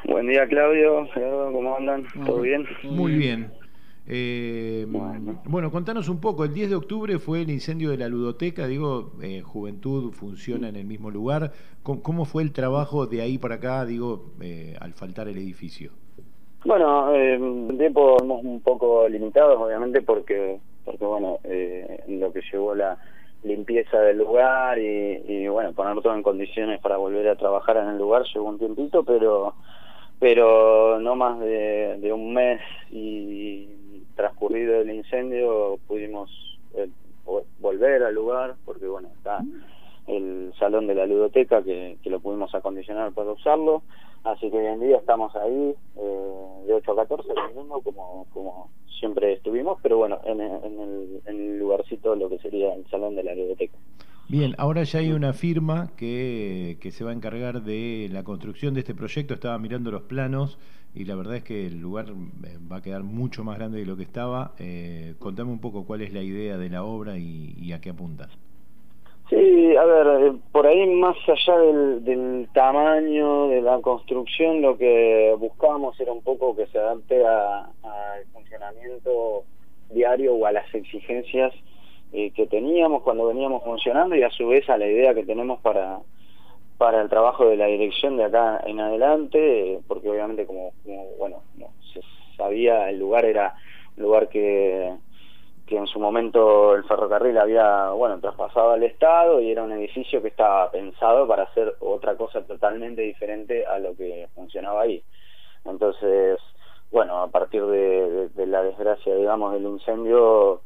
Buen día, Claudio. Gerardo, ¿cómo andan? ¿Todo bien? Muy bien. Bueno. Bueno, contanos un poco. El 10 de octubre fue el incendio de la ludoteca. Digo, Juventud funciona en el mismo lugar. ¿Cómo fue el trabajo de ahí para acá, digo, al faltar el edificio? Bueno, en tiempo somos un poco limitados, obviamente, porque bueno, lo que llevó la limpieza del lugar y bueno, poner todo en condiciones para volver a trabajar en el lugar llevó un tiempito, pero no más de un mes y transcurrido el incendio pudimos volver al lugar, porque bueno, está el salón de la ludoteca que lo pudimos acondicionar para usarlo, así que hoy en día estamos ahí de 8 a 14 mismo como siempre estuvimos, pero bueno, en el lugarcito, lo que sería el salón de la ludoteca. Bien, ahora ya hay una firma que se va a encargar de la construcción de este proyecto. Estaba mirando los planos y la verdad es que el lugar va a quedar mucho más grande de lo que estaba. Contame un poco cuál es la idea de la obra y a qué apunta. Sí, a ver, por ahí más allá del tamaño de la construcción, lo que buscábamos era un poco que se adapte al funcionamiento diario o a las exigencias que teníamos cuando veníamos funcionando, y a su vez a la idea que tenemos para el trabajo de la dirección de acá en adelante, porque obviamente bueno, como se sabía, el lugar era un lugar que en su momento el ferrocarril había, bueno, traspasado al Estado, y era un edificio que estaba pensado para hacer otra cosa totalmente diferente a lo que funcionaba ahí. Entonces, bueno, a partir de la desgracia, digamos, del incendio,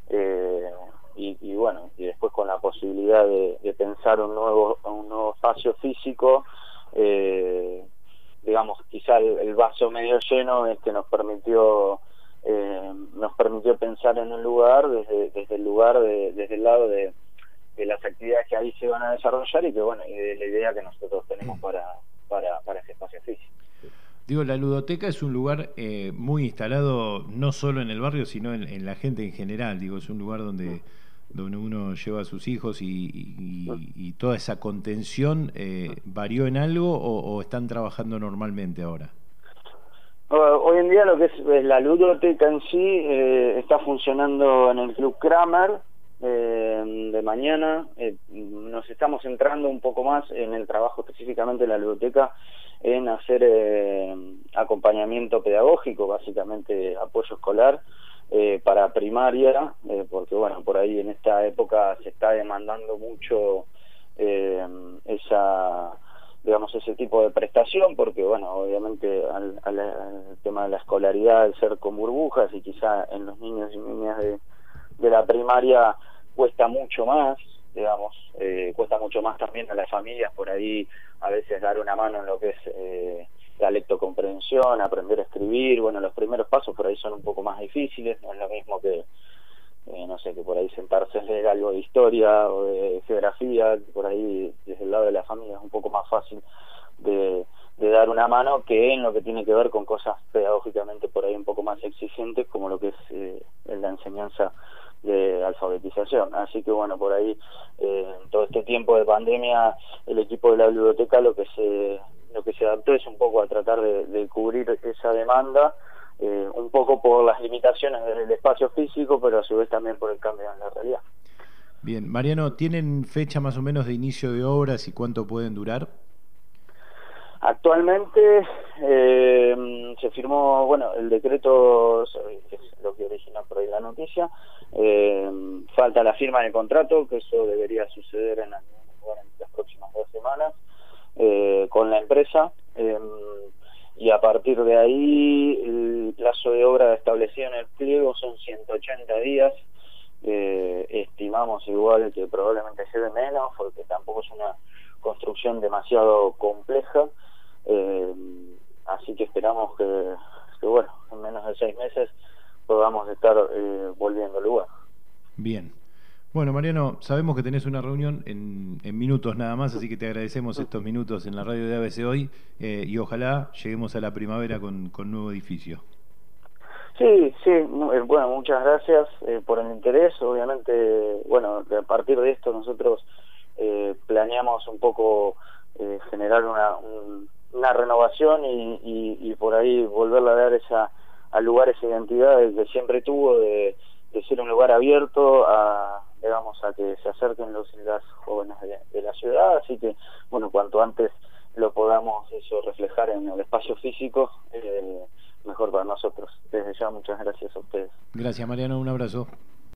y bueno, y después con la posibilidad de pensar un nuevo espacio físico, digamos, quizá el vaso medio lleno es que nos permitió pensar en un lugar desde el lugar desde el lado de las actividades que ahí se van a desarrollar, y que bueno, y de la idea que nosotros tenemos para ese espacio físico. Digo, la ludoteca es un lugar muy instalado no solo en el barrio, sino en la gente en general. Digo, es un lugar donde uno lleva a sus hijos y toda esa contención ¿varió en algo o están trabajando normalmente ahora? Hoy en día lo que es la ludoteca en sí está funcionando en el Club Kramer de mañana. Nos estamos centrando un poco más en el trabajo específicamente de la ludoteca, en hacer acompañamiento pedagógico, básicamente apoyo escolar para primaria, porque bueno, por ahí en esta época se está demandando mucho digamos, ese tipo de prestación, porque bueno, obviamente al tema de la escolaridad, al ser con burbujas, y quizá en los niños y niñas de la primaria cuesta mucho más, digamos, cuesta mucho más también a las familias por ahí a veces dar una mano en lo que es la lectocomprensión, aprender a escribir. Bueno, los primeros pasos por ahí son un poco más difíciles, no es lo mismo que no sé, que por ahí sentarse a leer algo de historia o de geografía, por ahí desde el lado de la familia es un poco más fácil de dar una mano, que en lo que tiene que ver con cosas pedagógicamente por ahí un poco más exigentes, como lo que es la enseñanza de alfabetización. Así que bueno, por ahí en todo este tiempo de pandemia, el equipo de la biblioteca lo que se adaptó es un poco a tratar de cubrir esa demanda, un poco por las limitaciones del espacio físico, pero a su vez también por el cambio en la realidad. Bien, Mariano, ¿tienen fecha más o menos de inicio de obras y cuánto pueden durar? Actualmente se firmó, bueno, el decreto, que es lo que origina por ahí la noticia. Falta la firma del contrato, que eso debería suceder en las próximas 2 semanas con la empresa. Y a partir de ahí el plazo de obra establecido en el pliego son 180 días. Estimamos igual que probablemente lleve menos, porque tampoco es una construcción demasiado compleja, así que esperamos que bueno, en menos de 6 meses podamos estar volviendo al lugar. Bien. Bueno, Mariano, sabemos que tenés una reunión en minutos nada más, así que te agradecemos estos minutos en la radio de ABC Hoy, y ojalá lleguemos a la primavera con nuevo edificio. Sí, sí, bueno, muchas gracias por el interés. Obviamente, bueno, a partir de esto nosotros planeamos un poco generar una renovación y por ahí volverle a dar al lugar esa identidad que siempre tuvo de ser un lugar abierto digamos, a que se acerquen los y las jóvenes de la ciudad. Así que, bueno, cuanto antes lo podamos eso reflejar en el espacio físico, mejor para nosotros. Desde ya, muchas gracias a ustedes. Gracias, Mariano, un abrazo.